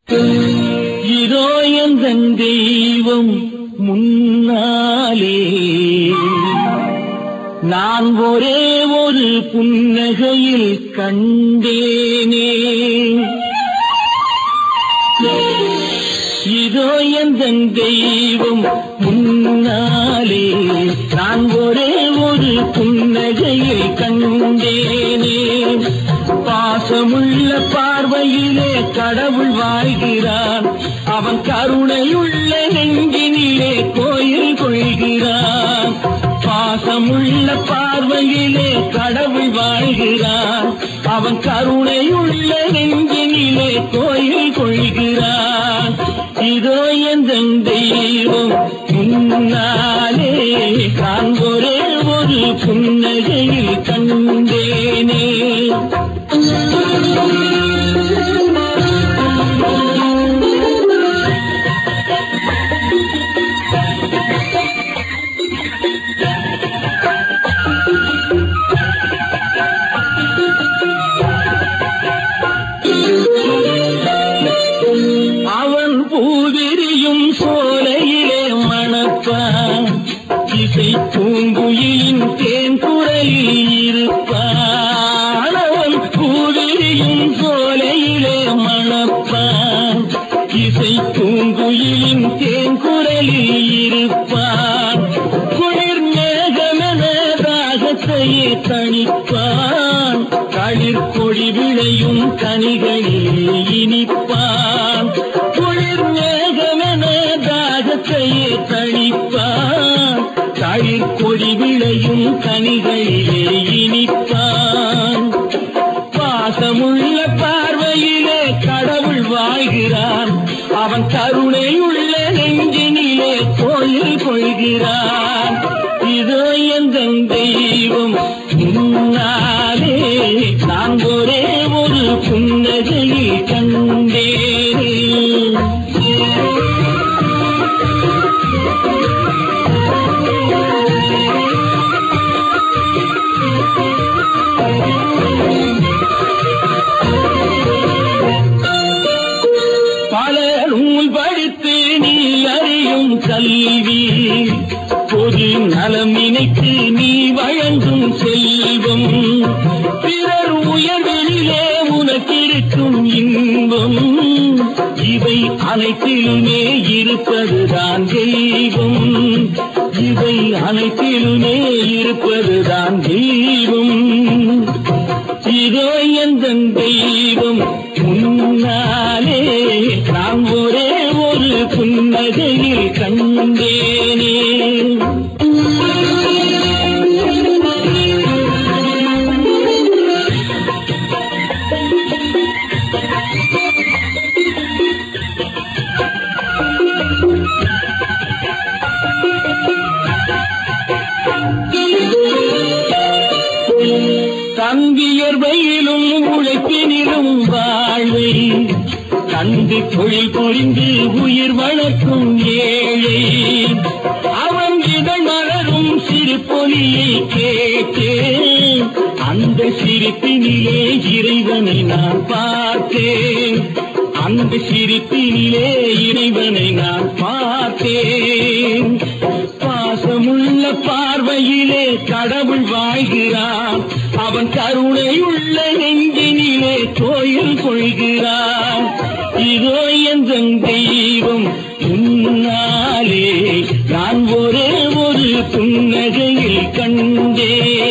இதோ எந்தன் தெய்வம் முன்னாலே நான் ஒரே ஒரு புன்னகையில் கண்டேனே. இதோ எந்தன் தெய்வம் முன்னாலே நான் ஒரே ஒரு புன்னகையில் கண்டேனே. பாசமுள்ள பார்வையிலே கடவுள் வாழ்கிறான், அவன் கருணையுள்ள நெஞ்சினிலே கோயில் கொள்கிறான். பாசமுள்ள பார்வையிலே கடவுள் வாழ்கிறான், அவன் கருணையுள்ள நெஞ்சினிலே கோயில் கொள்கிறான். இதோ எந்தன் தெய்வம் முன்னாலே நான் ஒரே ஒரு புன்னகையில் கண்டேனே. அவன் பூவிரியும் சோலையிலே மணப்பான், இசை பூங்குயிலின் தேன் குரலில் இருப்பான். அவன் பூவிரியும் சோலையிலே மணப்பான், இசை பூங்குயிலின் தேன் குரலில் இருப்பான். குளிர் மேகமென தாகத்தையே தணிப்பான், களிர் கொடி விளையும் கனிகளில் இனிப்பான். குளிர் மேகமென தாகத்தையே தணிப்பான், களிர் கொடி விளையும் கனிகளிலே இனிப்பான். பாசமுள்ள பார்வையிலே கடவுள் வாழ்கிறான், அவன் கருணையுள்ள நெஞ்சினிலே கோயில் கொள்கிறான். இதோ எந்தன் தெய்வம் முன்னாலே நான் ஒரே ஒரு புன்னகையில் கண்டேனே. பல நூல் படித்து நீ அறியும் கல்வி, பொது நலம் நினைத்து நீ வழங்கும் செல்வம், பிறர் உயர்விலே உனக்கிருக்கும் இன்பம், இவை அனைத்திலுமே இருப்பதுதான் தெய்வம், இவை அனைத்திலுமே இருப்பதுதான் தெய்வம். இதோ எந்தன் தெய்வம் முன்னாலே நான் ஒரே ஒரு புன்னகையில் கண்டேனே. தங்கியர்வையிலும் உழைப்பினிலும் வாழ்வை கண்டு தொழில் புரிந்து உயிர் வளர்க்கும் ஏழை, அவன் இதழ் மலரும் சிறு பொலியை கேட்டேன், அந்த சிரிப்பினிலே இறைவனை நான் பார்த்தேன், அந்த சிரிப்பினிலே இறைவனை நான் பார்த்தேன். பாசமுள்ள பார்வையிலே கடவுள் வாழ்கிறான், அவன் கருணையுள்ள நெஞ்சினிலே கோயில் கொள்கிறான். இதோ எந்தன் தெய்வம் முன்னாலே நான் ஒரே ஒரு புன்னகையில் கண்டேன்.